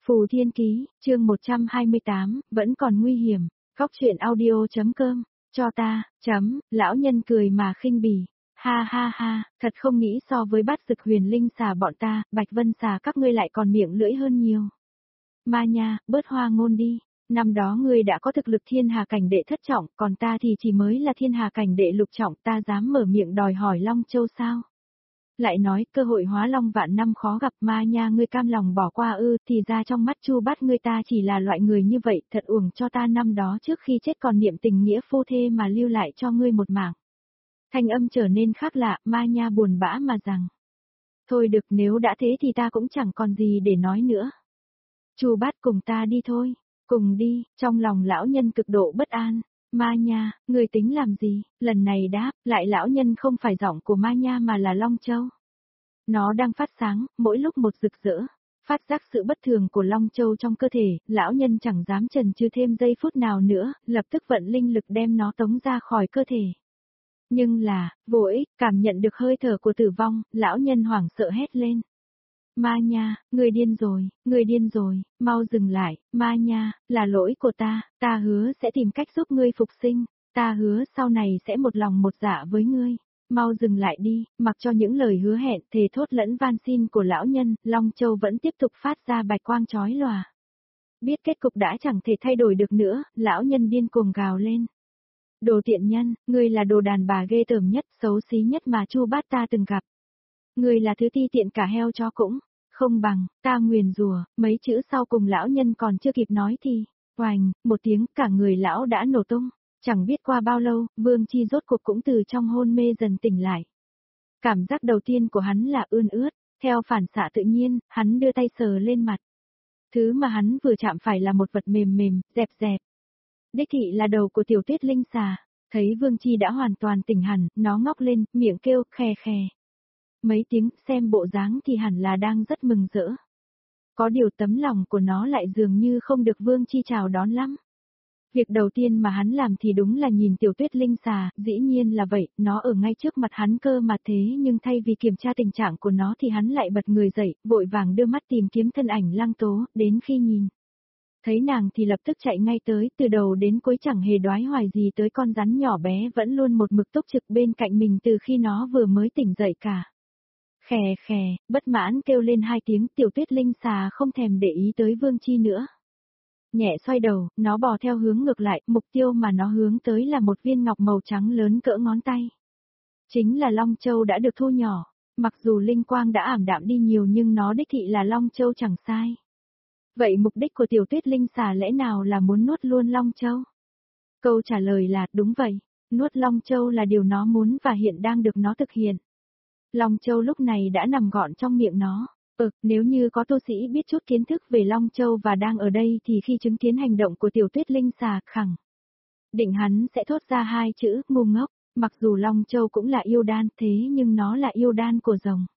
Phù Thiên Ký, chương 128, vẫn còn nguy hiểm. Góc truyện audio.com, cho ta, lão nhân cười mà khinh bỉ. Ha ha ha, thật không nghĩ so với Bát Dực Huyền Linh xà bọn ta, Bạch Vân xà các ngươi lại còn miệng lưỡi hơn nhiều. Ma nha, bớt hoa ngôn đi. Năm đó ngươi đã có thực lực thiên hà cảnh đệ thất trọng, còn ta thì chỉ mới là thiên hà cảnh đệ lục trọng, ta dám mở miệng đòi hỏi Long Châu sao? Lại nói, cơ hội hóa long vạn năm khó gặp, ma nha, ngươi cam lòng bỏ qua ư? Thì ra trong mắt Chu Bát ngươi ta chỉ là loại người như vậy, thật uổng cho ta năm đó trước khi chết còn niệm tình nghĩa phu thê mà lưu lại cho ngươi một mảng. Thanh âm trở nên khác lạ, ma nha buồn bã mà rằng. Thôi được, nếu đã thế thì ta cũng chẳng còn gì để nói nữa. Chu Bát, cùng ta đi thôi. Cùng đi. Trong lòng lão nhân cực độ bất an. Ma nha, người tính làm gì? Lần này đáp, lại lão nhân không phải giọng của ma nha mà là Long Châu. Nó đang phát sáng, mỗi lúc một rực rỡ. Phát giác sự bất thường của Long Châu trong cơ thể, lão nhân chẳng dám chần chừ thêm giây phút nào nữa, lập tức vận linh lực đem nó tống ra khỏi cơ thể. Nhưng là, vô ích, cảm nhận được hơi thở của tử vong, lão nhân hoảng sợ hét lên. Ma nha, người điên rồi, mau dừng lại, ma nha, là lỗi của ta hứa sẽ tìm cách giúp ngươi phục sinh, ta hứa sau này sẽ một lòng một dạ với ngươi, mau dừng lại đi. Mặc cho những lời hứa hẹn thề thốt lẫn van xin của lão nhân, Long Châu vẫn tiếp tục phát ra bạch quang chói lòa. Biết kết cục đã chẳng thể thay đổi được nữa, lão nhân điên cuồng gào lên. Đồ tiện nhân, ngươi là đồ đàn bà ghê tởm nhất, xấu xí nhất mà Chu Bát ta từng gặp. Ngươi là thứ ti tiện cả heo chó cũng không bằng, ta nguyền rủa. Mấy chữ sau cùng lão nhân còn chưa kịp nói thì, oành, một tiếng, cả người lão đã nổ tung. Chẳng biết qua bao lâu, Vương Chi rốt cuộc cũng từ trong hôn mê dần tỉnh lại. Cảm giác đầu tiên của hắn là ươn ướt, theo phản xạ tự nhiên, hắn đưa tay sờ lên mặt. Thứ mà hắn vừa chạm phải là một vật mềm mềm, dẹp dẹp. Đích thị là đầu của tiểu Tuyết Linh xà, thấy Vương Chi đã hoàn toàn tỉnh hẳn, nó ngóc lên, miệng kêu khè khè. Mấy tiếng, xem bộ dáng thì hẳn là đang rất mừng rỡ. Có điều tấm lòng của nó lại dường như không được Vương Chi chào đón lắm. Việc đầu tiên mà hắn làm thì đúng là nhìn tiểu Tuyết Linh xà, dĩ nhiên là vậy, nó ở ngay trước mặt hắn cơ mà thế nhưng thay vì kiểm tra tình trạng của nó thì hắn lại bật người dậy, vội vàng đưa mắt tìm kiếm thân ảnh Lăng Tố, đến khi nhìn. Thấy nàng thì lập tức chạy ngay tới, từ đầu đến cuối chẳng hề đoái hoài gì tới con rắn nhỏ bé vẫn luôn một mực túc trực bên cạnh mình từ khi nó vừa mới tỉnh dậy cả. Khè khè, bất mãn kêu lên hai tiếng, tiểu Tuyết Linh xà không thèm để ý tới Vương Chi nữa. Nhẹ xoay đầu, nó bò theo hướng ngược lại, mục tiêu mà nó hướng tới là một viên ngọc màu trắng lớn cỡ ngón tay. Chính là Long Châu đã được thu nhỏ, mặc dù linh quang đã ảm đạm đi nhiều nhưng nó đích thị là Long Châu chẳng sai. Vậy mục đích của tiểu Tuyết Linh xà lẽ nào là muốn nuốt luôn Long Châu? Câu trả lời là đúng vậy, nuốt Long Châu là điều nó muốn và hiện đang được nó thực hiện. Long Châu lúc này đã nằm gọn trong miệng nó. Nếu như có tu sĩ biết chút kiến thức về Long Châu và đang ở đây thì khi chứng kiến hành động của tiểu Tuyết Linh xà, khẳng định hắn sẽ thốt ra hai chữ, ngu ngốc. Mặc dù Long Châu cũng là yêu đan thế nhưng nó là yêu đan của rồng.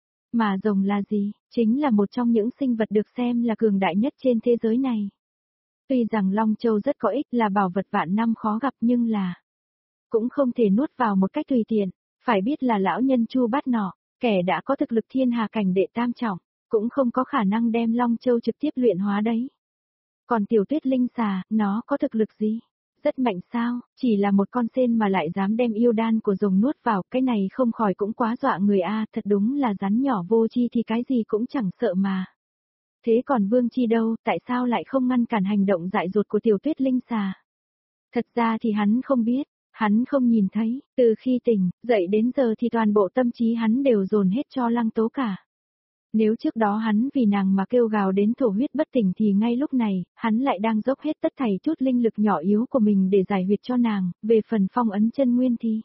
Mà rồng là gì? Chính là một trong những sinh vật được xem là cường đại nhất trên thế giới này. Tuy rằng Long Châu rất có ích, là bảo vật vạn năm khó gặp nhưng là cũng không thể nuốt vào một cách tùy tiện. Phải biết là lão nhân Chu Bát nọ, kẻ đã có thực lực thiên hà cảnh đệ tam trọng, cũng không có khả năng đem Long Châu trực tiếp luyện hóa đấy. Còn tiểu Tuyết Linh xà, nó có thực lực gì? Rất mạnh sao? Chỉ là một con sên mà lại dám đem yêu đan của rồng nuốt vào, cái này không khỏi cũng quá dọa người a, thật đúng là rắn nhỏ vô tri thì cái gì cũng chẳng sợ mà. Thế còn Vương Chi đâu, tại sao lại không ngăn cản hành động dại dột của tiểu Tuyết Linh xà? Thật ra thì hắn không biết. Hắn không nhìn thấy, từ khi tỉnh, dậy đến giờ thì toàn bộ tâm trí hắn đều dồn hết cho Lăng Tố cả. Nếu trước đó hắn vì nàng mà kêu gào đến thổ huyết bất tỉnh thì ngay lúc này, hắn lại đang dốc hết tất thảy chút linh lực nhỏ yếu của mình để giải huyệt cho nàng, về phần phong ấn chân nguyên thì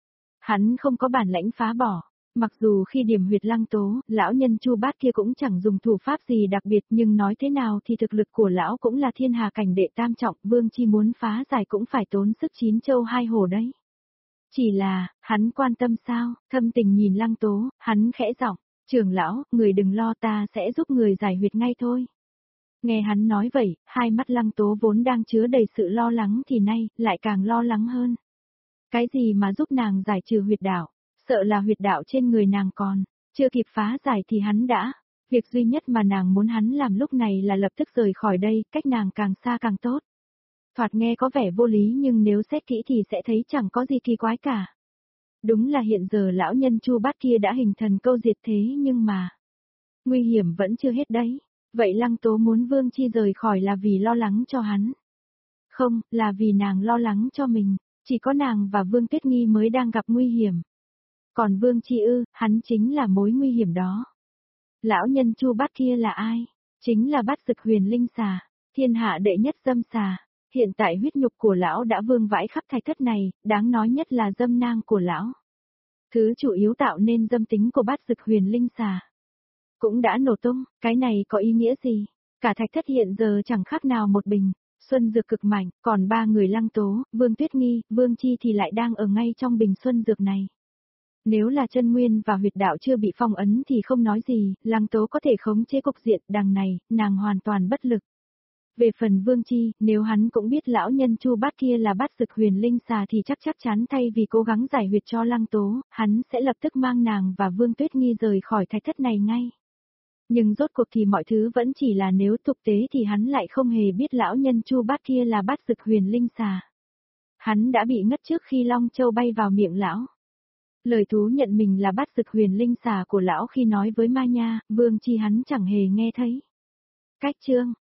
hắn không có bản lãnh phá bỏ. Mặc dù khi điểm huyệt Lăng Tố, lão nhân Chu Bát kia cũng chẳng dùng thủ pháp gì đặc biệt nhưng nói thế nào thì thực lực của lão cũng là thiên hà cảnh đệ tam trọng, Vương Chi muốn phá giải cũng phải tốn sức 9 châu 2 hổ đấy. Chỉ là, hắn quan tâm sao, thâm tình nhìn Lăng Tố, hắn khẽ giọng, trưởng lão, người đừng lo, ta sẽ giúp người giải huyệt ngay thôi. Nghe hắn nói vậy, hai mắt Lăng Tố vốn đang chứa đầy sự lo lắng thì nay, lại càng lo lắng hơn. Cái gì mà giúp nàng giải trừ huyệt đạo? Sợ là huyệt đạo trên người nàng còn chưa kịp phá giải thì hắn đã Việc duy nhất mà nàng muốn hắn làm lúc này là lập tức rời khỏi đây, cách nàng càng xa càng tốt. Thoạt nghe có vẻ vô lý nhưng nếu xét kỹ thì sẽ thấy chẳng có gì kỳ quái cả. Đúng là hiện giờ lão nhân Chu Bát kia đã hình thần câu diệt thế nhưng mà... Nguy hiểm vẫn chưa hết đấy. Vậy Lăng Tố muốn Vương Chi rời khỏi là vì lo lắng cho hắn. Không, là vì nàng lo lắng cho mình. Chỉ có nàng và Vương Tuyết Nghi mới đang gặp nguy hiểm. Còn Vương Chi hắn chính là mối nguy hiểm đó. Lão nhân Chu Bát kia là ai? Chính là Bát Dực Huyền Linh xà, thiên hạ đệ nhất dâm xà. Hiện tại huyết nhục của lão đã vương vãi khắp thạch thất này, đáng nói nhất là dâm nang của lão. Thứ chủ yếu tạo nên dâm tính của Bát Dực Huyền Linh xà cũng đã nổ tung, cái này có ý nghĩa gì? Cả thạch thất hiện giờ chẳng khác nào một bình, xuân dược cực mạnh, còn ba người Lăng Tố, Vương Tuyết Nghi, Vương Chi thì lại đang ở ngay trong bình xuân dược này. Nếu là chân nguyên và huyệt đạo chưa bị phong ấn thì không nói gì, Lăng Tố có thể khống chế cục diện, đằng này, nàng hoàn toàn bất lực. Về phần Vương Chi, nếu hắn cũng biết lão nhân Chu Bát kia là Bát Dực Huyền Linh xà thì chắc chắn thay vì cố gắng giải huyệt cho Lăng Tố, hắn sẽ lập tức mang nàng và Vương Tuyết Nghi rời khỏi thạch thất này ngay. Nhưng rốt cuộc thì mọi thứ vẫn chỉ là nếu thực tế thì hắn lại không hề biết lão nhân Chu Bát kia là Bát Dực Huyền Linh xà. Hắn đã bị ngất trước khi Long Châu bay vào miệng lão. Lời thú nhận mình là Bát Dực Huyền Linh xà của lão khi nói với Ma Nha, Vương Chi hắn chẳng hề nghe thấy. Cách chương